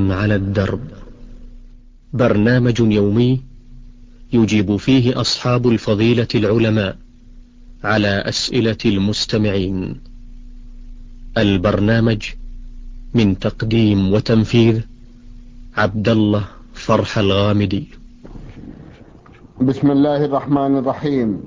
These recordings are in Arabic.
على الدرب، برنامج يومي يجيب فيه أصحاب الفضيلة العلماء على أسئلة المستمعين. البرنامج من تقديم وتنفيذ عبد الله فرح الغامدي. بسم الله الرحمن الرحيم.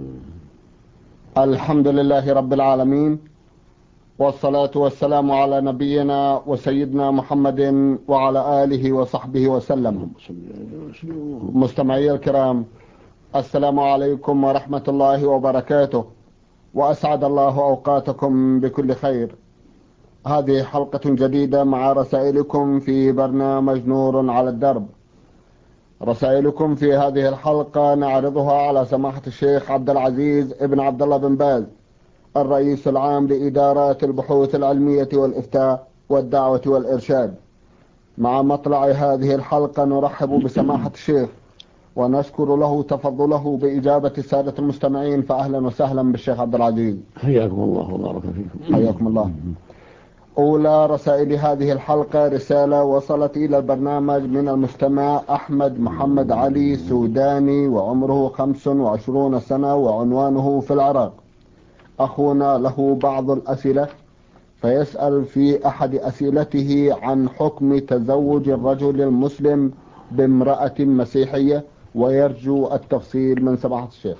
الحمد لله رب العالمين، والصلاة والسلام على نبينا وسيدنا محمد وعلى آله وصحبه وسلم. مستمعي الكرام، السلام عليكم ورحمة الله وبركاته، وأسعد الله أوقاتكم بكل خير. هذه حلقة جديدة مع رسائلكم في برنامج نور على الدرب. رسائلكم في هذه الحلقة نعرضها على سماحة الشيخ عبد العزيز ابن عبد الله بن باز، الرئيس العام لإدارات البحوث العلمية والإفتاء والدعوة والإرشاد. مع مطلع هذه الحلقة نرحب بسماحة الشيخ ونشكر له تفضله بإجابة السادة المستمعين، فأهلا وسهلا بالشيخ عبد العزيز. حياكم الله وبارك فيكم. حياكم الله. أولى رسائل هذه الحلقة رسالة وصلت إلى البرنامج من المستمع أحمد محمد علي سوداني، وعمره 25 سنة، وعنوانه في العراق. أخونا له بعض الأسئلة، فيسأل في أحد أسئلته عن حكم تزوج الرجل المسلم بامرأة مسيحية، ويرجو التفصيل من سماحة الشيخ.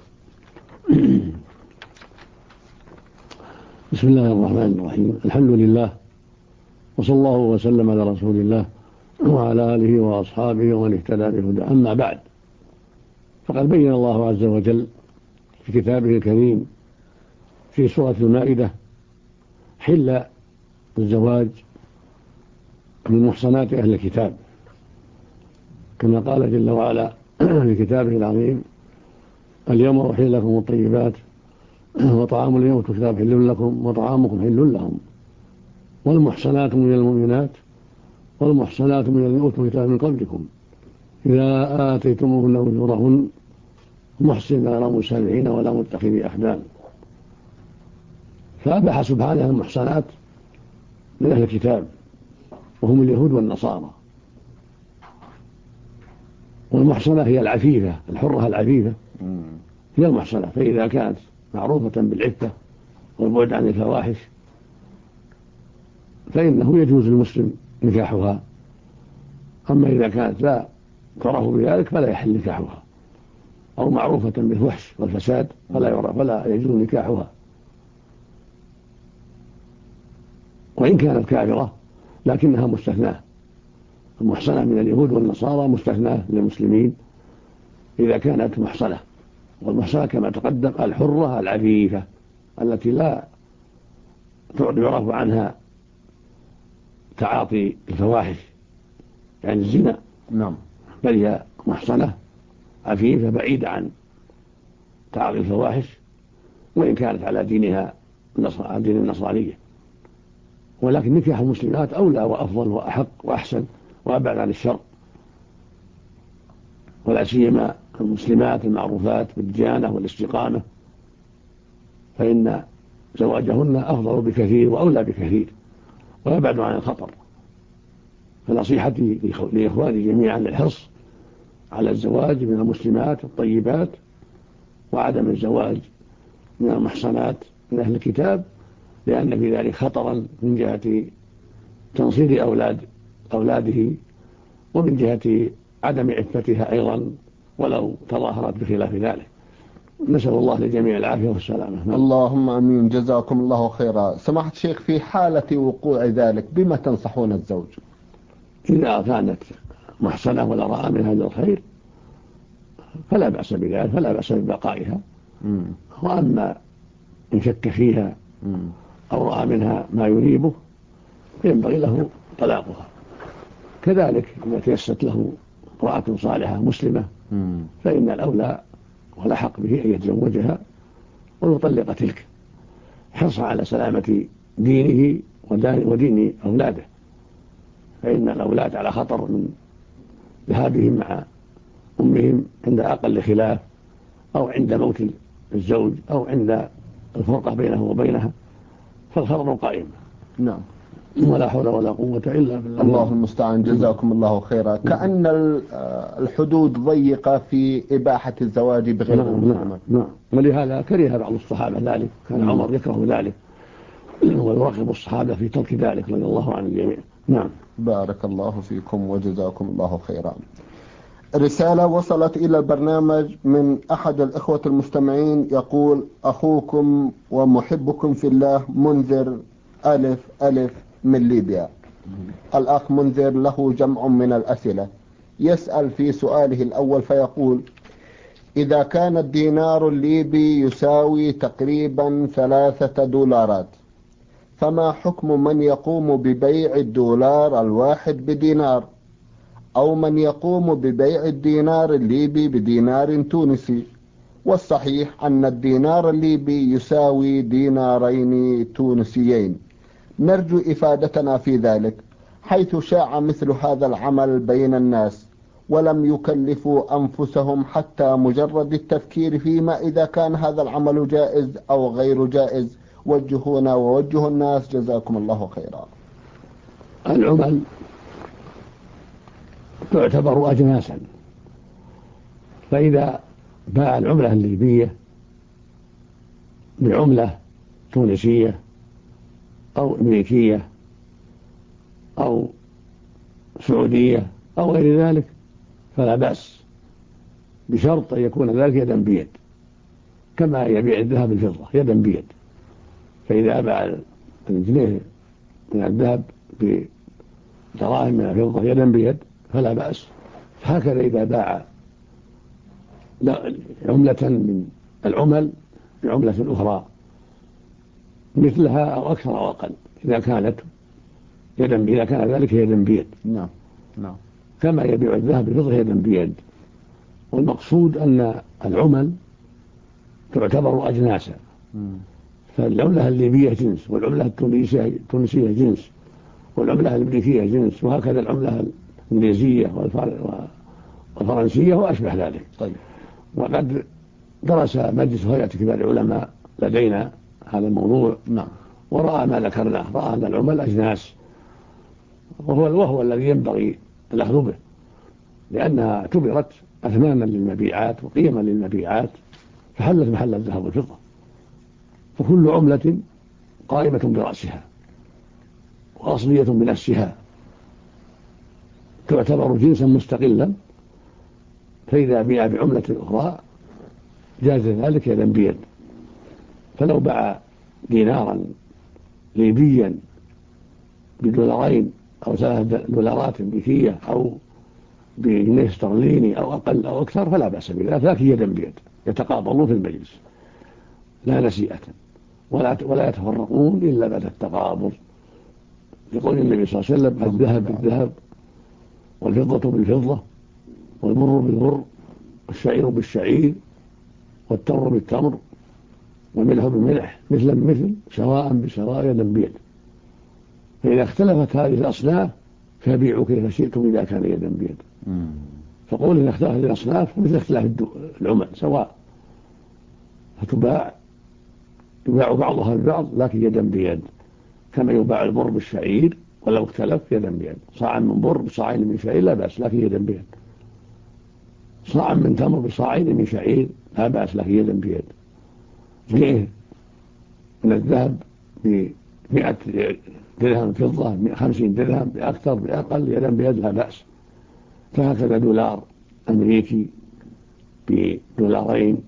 بسم الله الرحمن الرحيم. الحمد لله، وصلى الله وسلم على رسول الله وعلى آله وأصحابه ومن اهتدى بهداه. أما بعد، فقد بين الله عز وجل في كتابه الكريم في سورة المائدة حل الزواج من محصنات أهل الكتاب، كما قال جل وعلا في كتابه العظيم: اليوم أحل لكم الطيبات وطعام اليوم الكتاب حل لكم وطعامكم حل لهم، والمحصنات من المؤمنات والمحصنات من الذين أوتوا الكتاب من قبلكم إذا آتيتموهن أجورهن محسنين غير مسافحين ولا متخذي أخدان. فأباح سبحانه المحصنات من أهل الكتاب وهم اليهود والنصارى. والمحصنة هي العفيفة، الحرة العفيفة هي المحصنة. فإذا كانت معروفة بالعفة والبعد عن الفواحش فإنه يجوز للمسلم نكاحها. أما إذا كانت لا تعرف بذلك فلا يحل نكاحها، أو معروفة بالفحش والفساد فلا يجوز نكاحها. وإن كانت كافرة لكنها مستثناة. المحصنة من اليهود والنصارى مستثناة للمسلمين إذا كانت محصنة. والمحصنة كما تقدم الحرة العفيفة التي لا يعرف عنها تعاطي الفواحش يعني الزنا، نعم، بل هي محصنة عفيفة بعيدة عن تعاطي الفواحش، وإن كانت على دينها دين النصرانية. ولكن نكاح المسلمات أولى وأفضل وأحق وأحسن وأبعد عن الشر، ولا سيما المسلمات المعروفات بالديانة والاستقامة، فإن زواجهن أفضل بكثير وأولى بكثير وأبعد عن الخطر. فنصيحتي لإخواني جميعا الحرص على الزواج من المسلمات الطيبات، وعدم الزواج من المحصنات من أهل الكتاب، لأن في ذلك خطرا من جهة تنصير أولاده، ومن جهة عدم عفتها أيضا ولو تظاهرت بخلاف ذلك. نسأل الله للجميع العافية والسلامة. اللهم أمين، جزاكم الله خيرا. سماحة الشيخ، في حالة وقوع ذلك بما تنصحون الزوج؟ إذا كانت محصنة ولا رأى منها الخير فلا بأس بذلك، فلا بأس ببقائها. وأما إن شك فيها أو رأى منها ما يريبه فينبغي له طلاقها. كذلك إذا تيسرت له امرأة صالحة مسلمة فإن الأولى والأحق به أن يتزوجها ويطلق تلك، حرصا على سلامة دينه ودين أولاده، فإن الأولاد على خطر من ذهابهم مع أمهم عند أقل خلاف، أو عند موت الزوج، أو عند الفرقة بينه وبينها، فالخطر قائم. نعم. ولا حول ولا قوة إلا بالله. الله المستعان. جزاكم الله خيرا. كأن الحدود ضيقة في إباحة الزواج بغير المسلمات. نعم. ولهذا كره بعض الصحابة ذلك، كان عمر يكره ذلك ويرغب الصحابة في ترك ذلك رضي الله عن الجميع. نعم. بارك الله فيكم وجزاكم الله خيرا. رسالة وصلت إلى البرنامج من أحد الإخوة المستمعين يقول: أخوكم ومحبكم في الله منذر ألف ألف من ليبيا. الأخ منذر له جمع من الأسئلة. يسأل في سؤاله الأول فيقول: إذا كان الدينار الليبي يساوي تقريبا $3، فما حكم من يقوم ببيع الدولار الواحد بدينار، أو من يقوم ببيع الدينار الليبي بدينار تونسي؟ والصحيح أن الدينار الليبي يساوي دينارين تونسيين. نرجو إفادتنا في ذلك، حيث شاع مثل هذا العمل بين الناس ولم يكلفوا أنفسهم حتى مجرد التفكير فيما إذا كان هذا العمل جائز أو غير جائز. وجهونا ووجهوا الناس، جزاكم الله خيرا. العمل تعتبر أجناسا، فإذا باع العملة الليبية بعملة تونسية أو أمريكية أو سعودية أو غير ذلك فلا بأس، بشرط أن يكون ذلك يدا بيد، كما يبيع الذهب الفضة يدا بيد. فإذا باع الجنيه من الذهب بدراهم من الفضة يدا بيد فلا بأس. هكذا إذا باع عملة من العمل بعملة أخرى مثلها أو أكثر أو أقل، إذا كانت إذا كان ذلك يدا بيد. نعم. كما يبيع الذهب بالفضة يدا بيد. والمقصود أن العمل تعتبر أجناسا، فالعملة الليبية جنس، والعملة التونسية جنس، والعملة الأمريكية جنس، وهكذا العملة الإنجليزية والفرنسية وأشبه ذلك. طيب. وقد درس مجلس هيئة كبار العلماء لدينا هذا الموضوع. نعم. ورأى ما ذكرناه، رأى أن العمل أجناس، وهو الذي ينبغي الأخذ به، لأنها اعتبرت أثمانا للمبيعات وقيما للمبيعات، فحلت محل الذهب والفضة. فكل عملة قائمة برأسها وأصلية بنفسها تعتبر جنسا مستقلا، فإذا بيع بعملة أخرى جاز ذلك يدا بيد. فلو باع دينارا ليبيا بدولارين أو $3 أمريكية أو بجنيه استرليني أو أقل أو أكثر فلا بأس بذلك، لكن يدا بيد يتقابلون في المجلس لا نسيئة، ولا يتفرقون إلا بعد التقابض، لقول النبي صلى الله عليه وسلم: الذهب بالذهب والفضة بالفضة والبر بالبر والشعير بالشعير والتمر بالتمر والملح بالملح مثلا بمثل سواء بسواء يدا بيد. فإذا اختلفت هذه الأصناف فبيعوا كيف شئتم إذا كان يدا بيد. فقول إن اختلفت هذه الأصناف مثل اختلاف العمل سواء، فتباع يباع بعضها ببعض لكن يدا بيد، كما يباع البر بالشعير ولو اختلف يدا بيد. صاع من بر بصاعين من شعير لا بأس لكن يدا بيد، صاع من تمر بصاعين من شعير لا بأس لكن يدا بيد. جنيه من الذهب ب100 درهم فضة 50 درهم بأكثر بأقل يدا بيد لا بأس. فهكذا دولار أمريكي بدولارين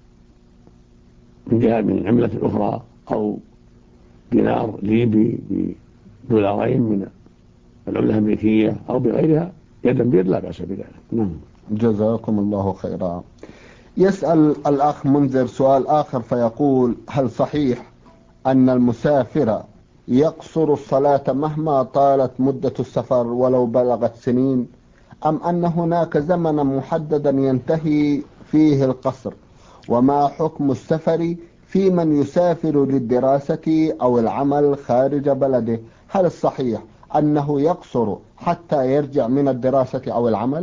من جهة من عملة أخرى، أو دينار ليبي بدولارين من العملة الأمريكية أو بغيرها يدا بيد لا بأس بذلك. نعم. جزاكم الله خيرا. يسأل الأخ منذر سؤال آخر فيقول: هل صحيح أن المسافر يقصر الصلاة مهما طالت مدة السفر ولو بلغت سنين، أم أن هناك زمنا محددا ينتهي فيه القصر؟ وما حكم السفر في من يسافر للدراسة أو العمل خارج بلده؟ هل الصحيح أنه يقصر حتى يرجع من الدراسة أو العمل؟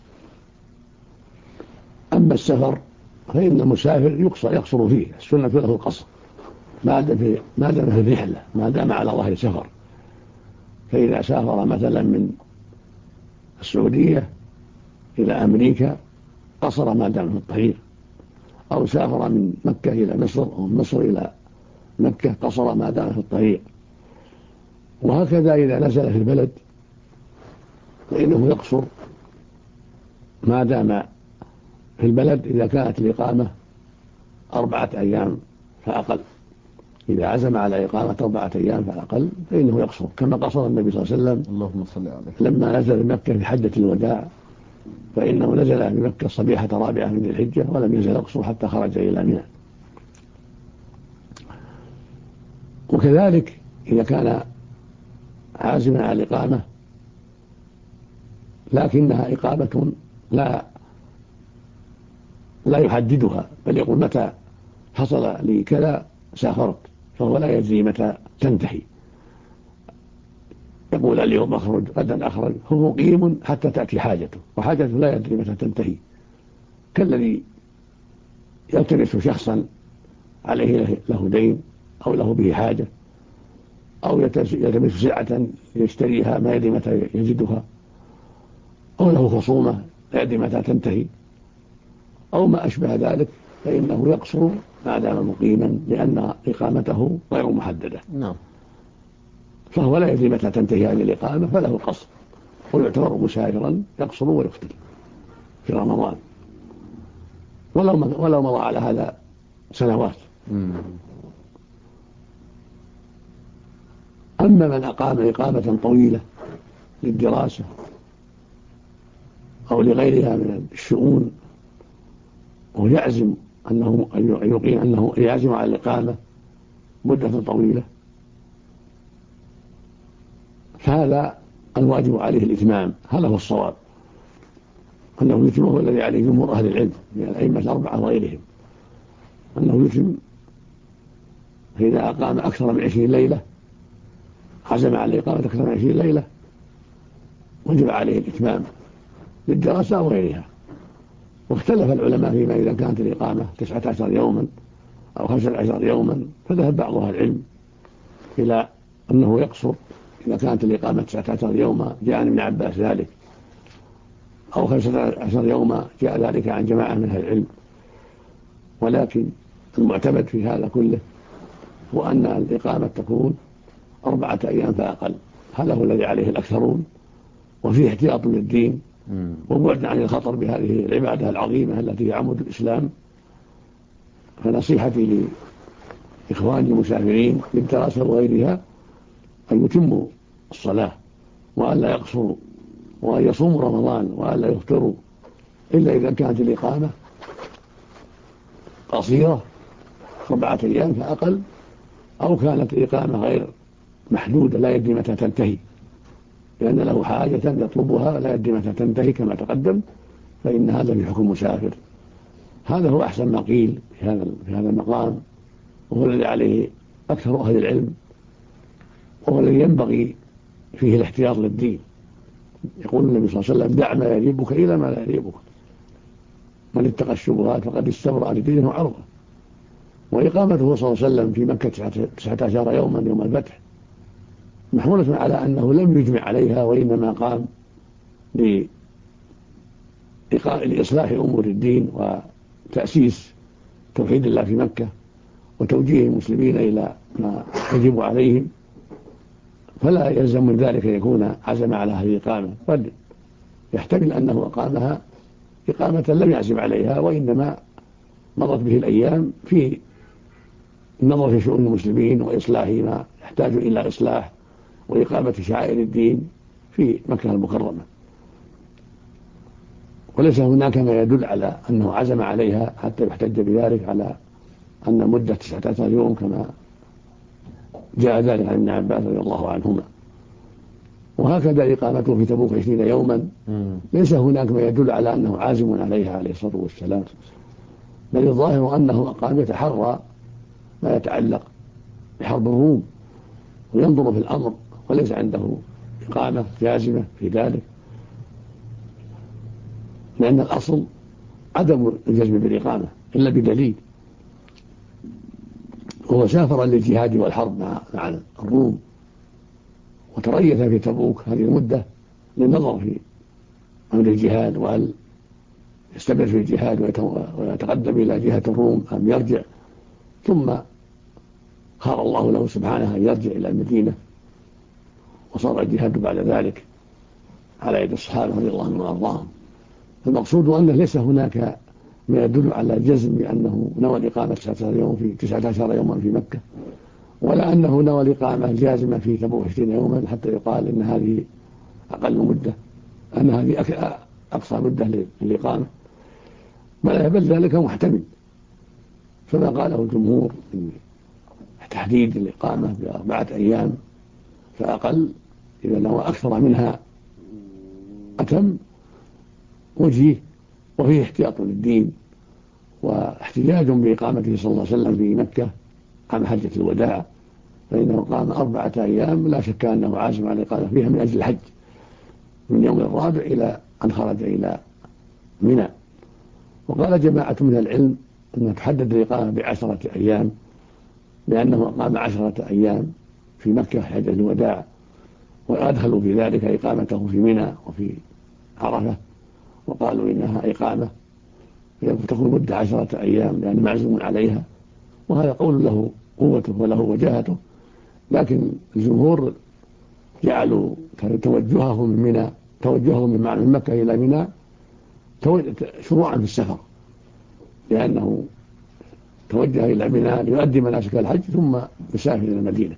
أما السفر فإن المسافر يقصر فيه، السنة له القصر ما دام في الرحلة، ما دام على ظهر سفر. فإذا سافر مثلا من السعودية إلى أمريكا قصر ما دام في الطريق، أو سافر من مكة إلى مصر أو من مصر إلى مكة قصر ما دام في الطريق. وهكذا إذا نزل في البلد فإنه يقصر ما دام في البلد إذا كانت الإقامة 4 أيام فأقل. إذا عزم على إقامة 4 أيام فأقل فإنه يقصر، كما قصر النبي صلى الله عليه وسلم اللهم صل عليه لما نزل بمكة في حجة الوداع، فإنه نزل بمكة صبيحة 4 من الحجة ولم يزل يقصر حتى خرج إلى منى. وكذلك إذا كان عازما على الإقامة لكنها إقامة لا يحددها، بل يقول متى حصل لي كذا سافرت، فهو لا يدري متى تنتهي، يقول اليوم أخرج غدا أخرج، هو مقيم حتى تأتي حاجته، وحاجته لا يدري متى تنتهي، كالذي يلتمس شخصا عليه له دين أو له به حاجة، أو يلتمس سلعة يشتريها ما يدري متى يجدها، أو له خصومة لا يدري متى تنتهي، أو ما أشبه ذلك، فإنه يقصر ما دام مقيما لأن إقامته غير محددة. نعم. فهو لا يدري متى تنتهي هذه الإقامة فله قصر، ويعتبر مسافرا يقصر ويفطر في رمضان ولو مضى على هذا سنوات. أما من أقام إقامة طويلة للدراسة أو لغيرها من الشؤون ويعزم أنه يعزم على الإقامة مدة طويلة، فهذا الواجب عليه الإتمام، هذا هو الصواب، أنه يتم، هو الذي عليه جمهور أهل العلم من الأئمة ال4 وغيرهم، أنه يتم. فإذا أقام أكثر من 20 ليلة، عزم على إقامة أكثر من 20 ليلة، وجب عليه الإتمام للدراسة وغيرها. واختلف العلماء فيما إذا كانت الإقامة 19 يوما أو 15 يوما، فذهب بعض أهل العلم إلى أنه يقصر إذا كانت الإقامة 19 يوما، جاء عن ابن عباس ذلك، أو 15 يوما جاء ذلك عن جماعة من أهل العلم. ولكن المعتمد في هذا كله هو أن الإقامة تكون 4 أيام فأقل، هذا هو الذي عليه الأكثرون، وفيه احتياط للدين وبعد عن الخطر بهذه العبادة العظيمة التي هي عمود الإسلام. فنصيحتي لإخواني المسافرين للدراسة وغيرها أن يتموا الصلاة وأن لا يقصروا، وأن يصوموا رمضان وأن لا يفطروا، إلا إذا كانت الإقامة قصيرة 4 أيام فأقل، أو كانت الإقامة غير محدودة لا يدري متى تنتهي، لأن له حاجة يطلبها لا يدري متى تنتهي كما تقدم، فإن هذا في حكم مسافر. هذا هو أحسن ما قيل في هذا المقام، وهو الذي عليه أكثر أهل العلم، وهو الذي ينبغي فيه الاحتياط للدين. يقول النبي صلى الله عليه وسلم: دع ما يريبك إلى ما لا يريبك، من اتقى الشبهات فقد استبرأ لدينه وعرضه. وإقامته صلى الله عليه وسلم في مكة 19 يوما يوم الفتح محمولة على أنه لم يجمع عليها، وإنما قام لإصلاح أمور الدين وتأسيس توحيد الله في مكة وتوجيه المسلمين إلى ما يجب عليهم، فلا يلزم من ذلك أن يكون عزم على هذه الإقامة، بل يحتمل أنه أقامها إقامة لم يعزم عليها، وإنما مضت به الأيام في النظر في شؤون المسلمين وإصلاح ما يحتاج إلى إصلاح وإقامة شعائر الدين في مكة المكرمة. وليس هناك ما يدل على أنه عزم عليها حتى يحتج بذلك على أن مدة 19 يوم كما جاء ذلك عن ابن عباس رضي الله عنهما. وهكذا إقامته في تبوك 20 يوما ليس هناك ما يدل على أنه عازم عليها عليه الصلاة والسلام، بل الظاهر أنه أقام يتحرى ما يتعلق بحرب الروم وينظر في الأمر، وليس عنده إقامة جازمة في ذلك، لأن الأصل عدم الجزم بالإقامة إلا بدليل. وهو سافر للجهاد والحرب مع الروم وتريث في تبوك هذه المدة للنظر في أمر الجهاد، وهل يستمر في الجهاد ويتقدم إلى جهة الروم أم يرجع. ثم خار الله له سبحانه أن يرجع إلى المدينة، وصار الجهاد بعد ذلك على يد الصحابة رضي الله عنهم وأرضاهم. المقصود أنه ليس هناك ما يدل على الجزم بأنه نوى الإقامة 19 يوما في مكة، ولا أنه نوى الإقامة جازمة في تبوك 20 يوما حتى يقال إن هذه أقل مدة، أن هذه أقصى مدة للإقامة، بل ذلك محتمل. فما قاله الجمهور من تحديد الإقامة ب4 أيام فأقل، إذا نوى أكثر منها أتم، وجيه وفيه احتياط للدين واحتجاج بإقامته صلى الله عليه وسلم في مكة عن حجة الوداع، فإنه قام 4 أيام لا شك أنه عازم على الإقامة فيها من أجل الحج من يوم الرابع إلى أن خرج إلى منى. وقال جماعة من العلم أنه تحدد الإقامة ب10 أيام، لأنه قام 10 أيام في مكة حجة الوداع، وأدخلوا في ذلك إقامته في منى وفي عرفة، وقالوا إنها إقامة تكون مدة 10 أيام لأنه معزوم عليها، وهذا قول له قوته وله وجاهته. لكن الجمهور جعلوا توجههم من مكة إلى منى شروعا في السفر، لأنه توجه إلى منى ليؤدي مناسك الحج ثم يسافر إلى المدينة.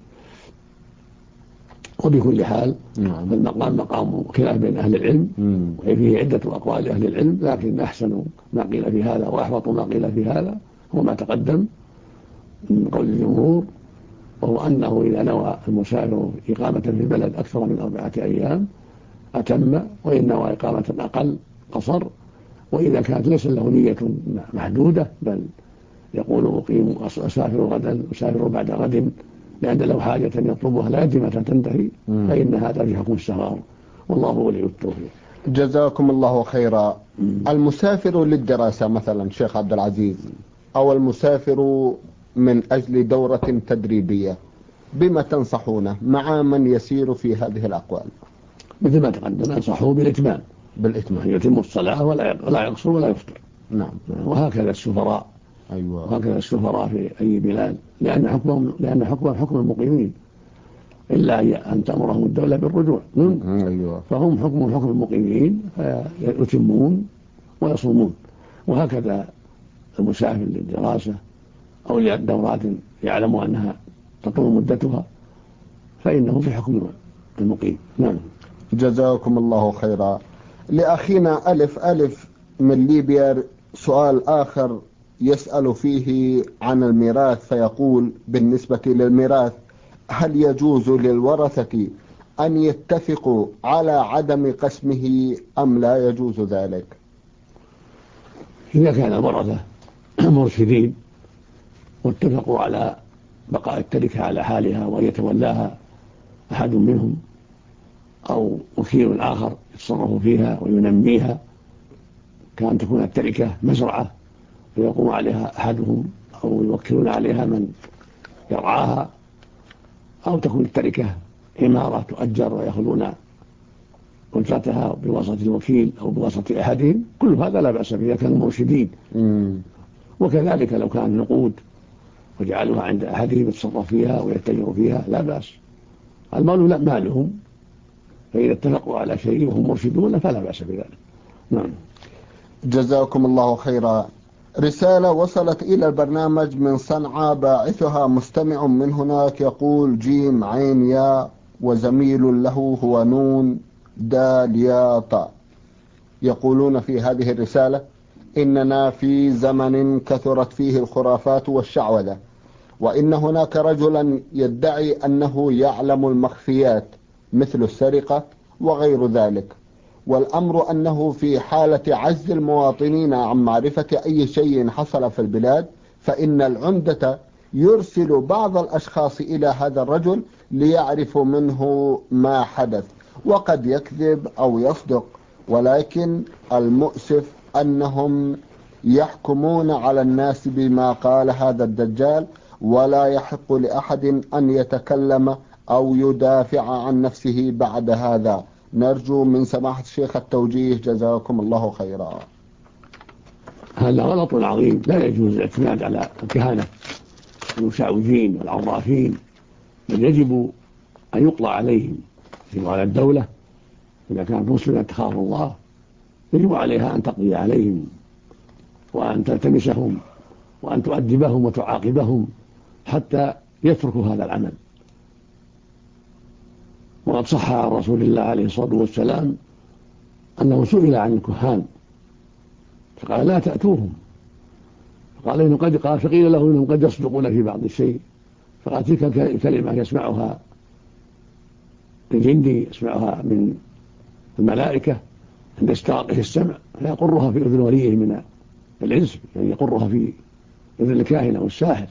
وبكل حال فالمقام مقام خلاف بين أهل العلم، وفيه عدة أقوال أهل العلم، لكن أحسن ما قيل في هذا وأحبط ما قيل في هذا هو ما تقدم من قول الجمهور، وهو أنه إذا نوى المسافر إقامة في البلد أكثر من 4 أيام أتم، وإن نوى إقامة أقل قصر. وإذا كانت ليس له نية محدودة بل يقول أسافر غدا أسافر بعد غد لأن له حاجة يطلبها لا يدري متى تنتهي، فإن هذا في حكم السفر، والله ولي التوفيق. جزاكم الله خيرا. المسافر للدراسة مثلا شيخ عبد العزيز، أو المسافر من أجل دورة تدريبية، بما تنصحونه مع من يسير في هذه الأقوال؟ مثل ما تقدم أنصحه بالإتمام يتم الصلاة ولا يقصر ولا يفطر. نعم. وهكذا السفراء. أيوة. وهكذا السفراء في أي بلاد، لأن حكمهم حكم المقيمين، إلا أن تأمرهم الدولة بالرجوع. أيوة. فهم حكم المقيمين فيتمون ويصومون. وهكذا المسافر للدراسة أو لدورات يعلم أنها تطول مدتها فإنه في حكم المقيم. نعم. جزاكم الله خيرا. لأخينا ألف من ليبيا سؤال آخر يسأل فيه عن الميراث، فيقول: بالنسبة للميراث هل يجوز للورثة أن يتفقوا على عدم قسمه أم لا يجوز ذلك؟ إذا كان الورثة مرشدين واتفقوا على بقاء التركة على حالها ويتولاها أحد منهم أو وكيل آخر يتصرف فيها وينميها، كان تكون التركة مزرعة ويقوم عليها أحدهم أو يوكلون عليها من يرعاها، أو تكون التركة عمارة تؤجر ويأخذون أجرتها بواسطة الوكيل أو بواسطة أحدهم، كل هذا لا بأس به إذا كانوا مرشدين. وكذلك لو كان نقود وجعلوها عند أحدهم يتصرف فيها ويتجر فيها لا بأس، المال لا مالهم، فإذا اتفقوا على شيء وهم مرشدون فلا بأس بذلك. نعم. جزاكم الله خيرا. رسالة وصلت إلى البرنامج من صنعاء، باعثها مستمع من هناك يقول: جيم عين يا وزميل له هو نون دال يا طاء. يقولون في هذه الرسالة: إننا في زمن كثرت فيه الخرافات والشعوذة، وإن هناك رجلا يدعي أنه يعلم المخفيات مثل السرقة وغير ذلك، والأمر أنه في حالة عجز المواطنين عن معرفة أي شيء حصل في البلاد، فإن العمدة يرسل بعض الأشخاص إلى هذا الرجل ليعرفوا منه ما حدث، وقد يكذب أو يصدق، ولكن المؤسف أنهم يحكمون على الناس بما قال هذا الدجال، ولا يحق لأحد أن يتكلم أو يدافع عن نفسه بعد هذا؟ نرجو من سماحة الشيخ التوجيه، جزاكم الله خيرا. هذا غلط عظيم، لا يجوز الاعتماد على الكهنة المشعوذين والعرافين، بل يجب أن يقضى عليهم. يجب على الدولة إذا كانت مسلمة تخاف الله يجب عليها أن تقضي عليهم وأن تلتمسهم وأن تؤدبهم وتعاقبهم حتى يتركوا هذا العمل. وقد صح عن رسول الله عليه الصلاة والسلام أنه سئل عن الكهان فقال لا تأتوهم، فقيل له إنهم قد يصدقون في بعض الشيء، فقال تلك الكلمة يسمعها الجندي، يسمعها من الملائكة عند استراقه السمع، فيقرها في أذن وليه من الإنس، يعني يقرها في أذن الكاهن أو الساحر،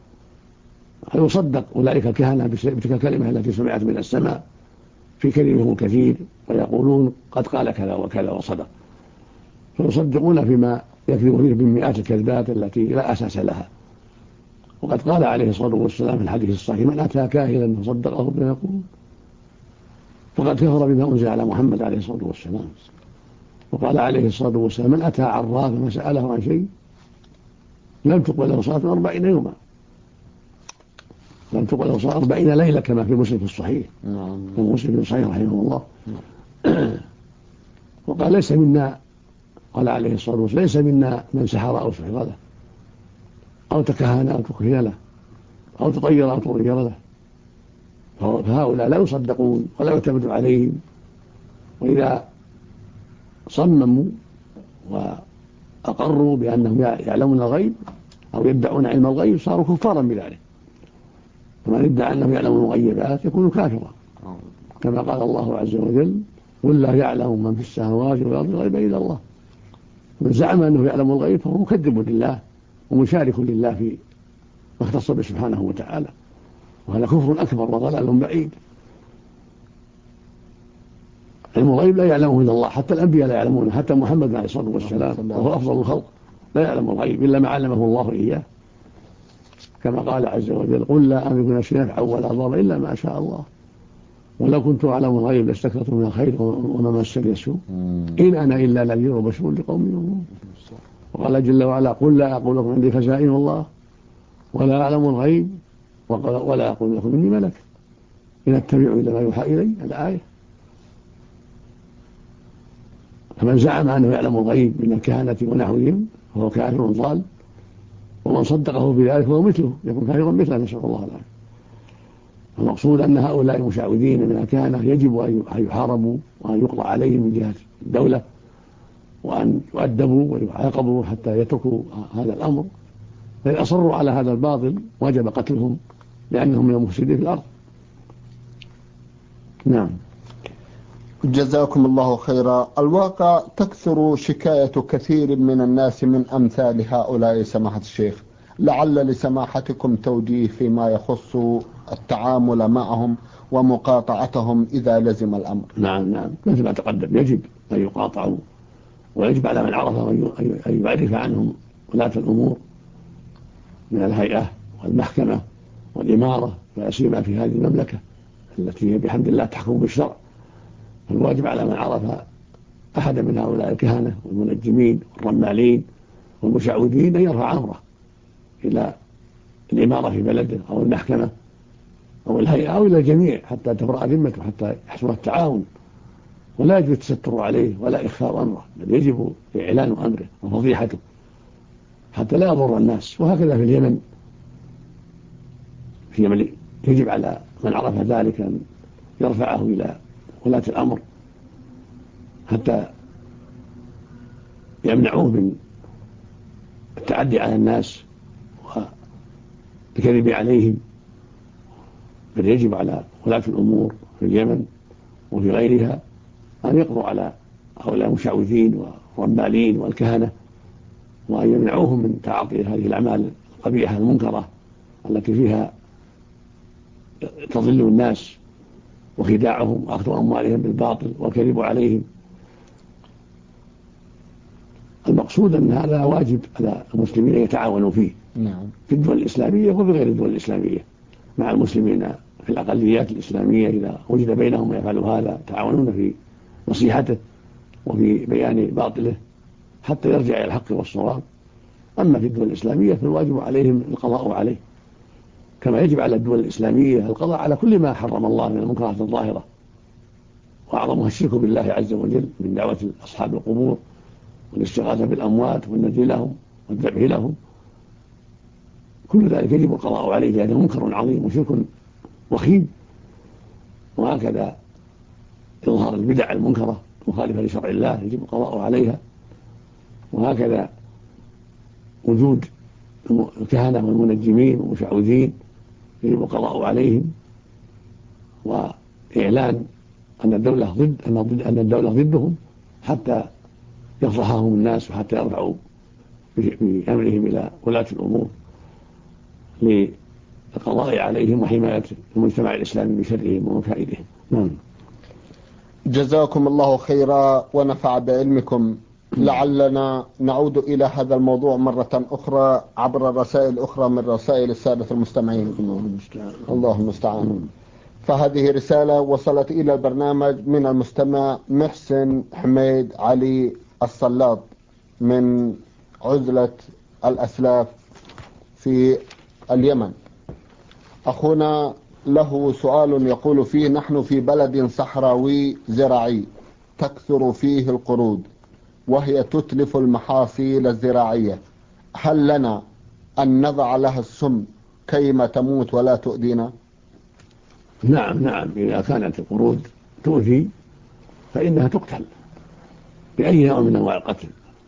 فيصدق أولئك الكهنة بتلك الكلمة التي سمعت من السماء في كلمهم كثير، ويقولون قد قال كذا وكذا وصدق، فيصدقون فيما يكذب فيه بالمئات الكذبات التي لا أساس لها. وقد قال عليه الصلاة والسلام في الحديث الصحيح: من أتى كاهنا فصدقه بما يقول فقد كفر بما أنزل على محمد عليه الصلاة والسلام. وقال عليه الصلاة والسلام: من أتى عرافا فسأله عن شيء لم تقبل له صلاة 40 يوما، لم تقبل له صلاة 40 ليلة، كما في مسلم في الصحيح، في مسلم الصحيح رحمه الله. وقال ليس منا، قال عليه الصلاة والسلام: ليس منا من سحر أو سحر له أو تكهن أو تكهن له أو تطير أو تطير له، فهؤلاء لا يصدقون ولا يعتمد عليهم، وإذا صمموا وأقروا بأنهم يعلمون الغيب أو يدعون علم الغيب صاروا كفارا بذلك. ومن ادعى أنهم يعلمون الغيبات يكون كافرا، كما قال الله عز وجل: قل لا يعلم من في السماوات والأرض الغيب إلا الله. من زعم أنه يعلم الغيب فهو مكذب لله ومشارك لله في ما اختص به سبحانه وتعالى، وهذا كفر أكبر وضلال بعيد. علم الغيب لا يعلمه إلا الله، حتى الأنبياء لا يعلمونه، حتى محمد عليه الصلاة والسلام وهو أفضل الخلق لا يعلم الغيب إلا ما علمه الله إياه، كما قال عز وجل: قل لا أملك نفسي نفعا ولا ضرا إلا ما شاء الله ولو كنت أعلم الغيب لاستكثرت من الخير وما مسني السوء إن أنا إلا نذير وبشير لقوم يؤمنون. وقال جل وعلا: قل لا أقول لكم عندي خزائن الله ولا أعلم الغيب ولا أقول لكم إني ملك إن أتبع إلا ما يوحى إلي. الآية. فمن زعم أنه يعلم الغيب من الكهنة ونحوهم فهو كافر ضال، ومن صدقه بذلك فهو مثله، يكون كافرا مثله، نسأل الله العافية. المقصود أن هؤلاء المشعوذين من الكهنة يجب أن يحاربوا وأن يقضى عليهم من جهة الدولة، وأن يؤدبوا ويعاقبوا حتى يتركوا هذا الأمر، فإن أصروا على هذا الباطل وجب قتلهم لأنهم من المفسدين في الأرض. نعم. جزاكم الله خيرا. الواقع تكثر شكاية كثير من الناس من أمثال هؤلاء سماحة الشيخ، لعل لسماحتكم توجيه فيما يخص التعامل معهم ومقاطعتهم إذا لزم الأمر. نعم مثل ما تقدم، يجب أن يقاطعوا، ويجب على من عرف أن يعرف عنهم ولاة الأمور من الهيئة والمحكمة والإمارة، لا سيما في هذه المملكة التي هي بحمد الله تحكم بالشرع. فالواجب على من عرف أحدا من هؤلاء الكهنة والمنجمين والرمالين والمشعوذين أن يرفع أمره إلى الإمارة في بلده أو المحكمة أو الهيئة أو إلى الجميع حتى تبرأ ذمته، حتى يحصل التعاون، ولا يجب التستر عليه ولا إخفاء أمره، بل يجب إعلان أمره وفضيحته حتى لا يضر الناس. وهكذا في اليمن يجب على من عرف ذلك أن يرفعه إلى ولاة الأمر حتى يمنعوه من التعدي على الناس والكذب عليهم، بل يجب على ولاة الأمور في اليمن وفي غيرها أن يقضوا على هؤلاء المشعوذين والرمالين والكهنة، وأن يمنعوهم من تعاطي هذه الأعمال القبيحة المنكرة التي فيها تضل الناس وخداعهم وأخذ أموالهم بالباطل والكذب عليهم. المقصود أن هذا واجب على المسلمين يتعاونوا فيه في الدول الإسلامية وفي غير الدول الإسلامية مع المسلمين في الأقليات الإسلامية إذا وجد بينهم ما يفعل هذا تعاونون في نصيحته وفي بيان باطله حتى يرجع إلى الحق والصواب. أما في الدول الإسلامية فالواجب عليهم القضاء عليه، كما يجب على الدول الإسلامية القضاء على كل ما حرم الله من المنكرات الظاهرة، وأعظمها الشرك بالله عز وجل من دعوة أصحاب القبور والاستغاثة بالأموات والنذر لهم والذبح لهم. كل ذلك يجب القضاء عليه لأنه منكر عظيم وشرك وخيم. وهكذا إظهار البدع المنكرة مخالفة لشرع الله يجب القضاء عليها. وهكذا وجود الكهنة والمنجمين والمشعوذين يجب القضاء عليهم، وإعلان أن الدولة ضدهم حتى يفضحهم الناس وحتى يرفعوا بأمرهم إلى ولاة الأمور للقضاء عليهم وحماية المجتمع الإسلامي بشرهم ومكائدهم. جزاكم الله خيرا ونفع بعلمكم. لعلنا نعود إلى هذا الموضوع مرة أخرى عبر رسائل أخرى من رسائل السادة المستمعين. الله المستعان. فهذه رسالة وصلت إلى البرنامج من المستمع محسن حميد علي الصلاط من عزلة الأسلاف في اليمن. أخونا له سؤال يقول فيه: نحن في بلد صحراوي زراعي تكثر فيه القرود وهي تتلف المحاصيل الزراعية، هل لنا أن نضع لها السم كيما تموت ولا تؤذينا؟ نعم، إذا كانت القرود تؤذي فإنها تقتل بأي نوع من أنواع القتل،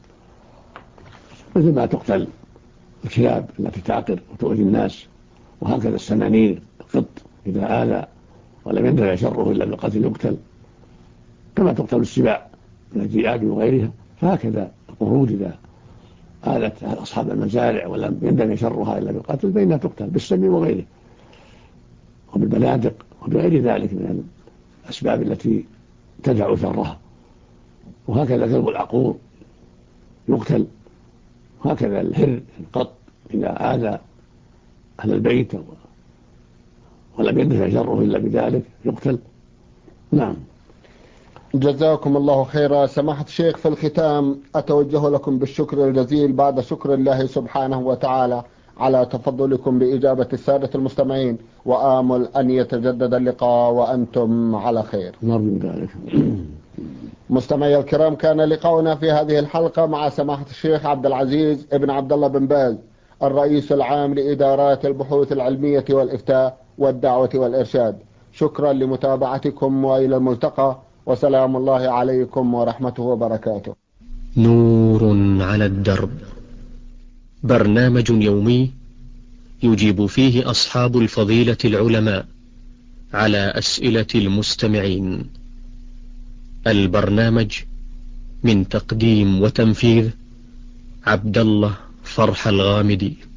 مثل ما تقتل الكلاب التي تعقر وتؤذي الناس، وهكذا السنانير القط إذا آذى ولم يندفع شره إلا بالقتل يقتل، كما تقتل السباع من الذئاب وغيرها. فهكذا القرود إذا آذت أصحاب المزارع ولم يندفع شرها إلا بالقتل فإنها تقتل بالسم وغيره وبالبنادق وبغير ذلك من الأسباب التي تدفع شرها. وهكذا كلب العقور يقتل، وهكذا الهر القط إذا آذى أهل البيت ولم يندفع شره إلا بذلك يقتل. نعم. جزاكم الله خيرا. سماحة الشيخ، في الختام أتوجه لكم بالشكر الجزيل بعد شكر الله سبحانه وتعالى على تفضلكم بإجابة السادة المستمعين، وآمل أن يتجدد اللقاء وأنتم على خير. نرجو ذلك. مستمعي الكرام، كان لقاؤنا في هذه الحلقة مع سماحة الشيخ عبد العزيز ابن عبد الله بن باز، الرئيس العام لإدارات البحوث العلمية والإفتاء والدعوة والإرشاد. شكرا لمتابعتكم وإلى الملتقى، وسلام الله عليكم ورحمته وبركاته. نور على الدرب، برنامج يومي يجيب فيه أصحاب الفضيلة العلماء على أسئلة المستمعين. البرنامج من تقديم وتنفيذ عبد الله فرح الغامدي.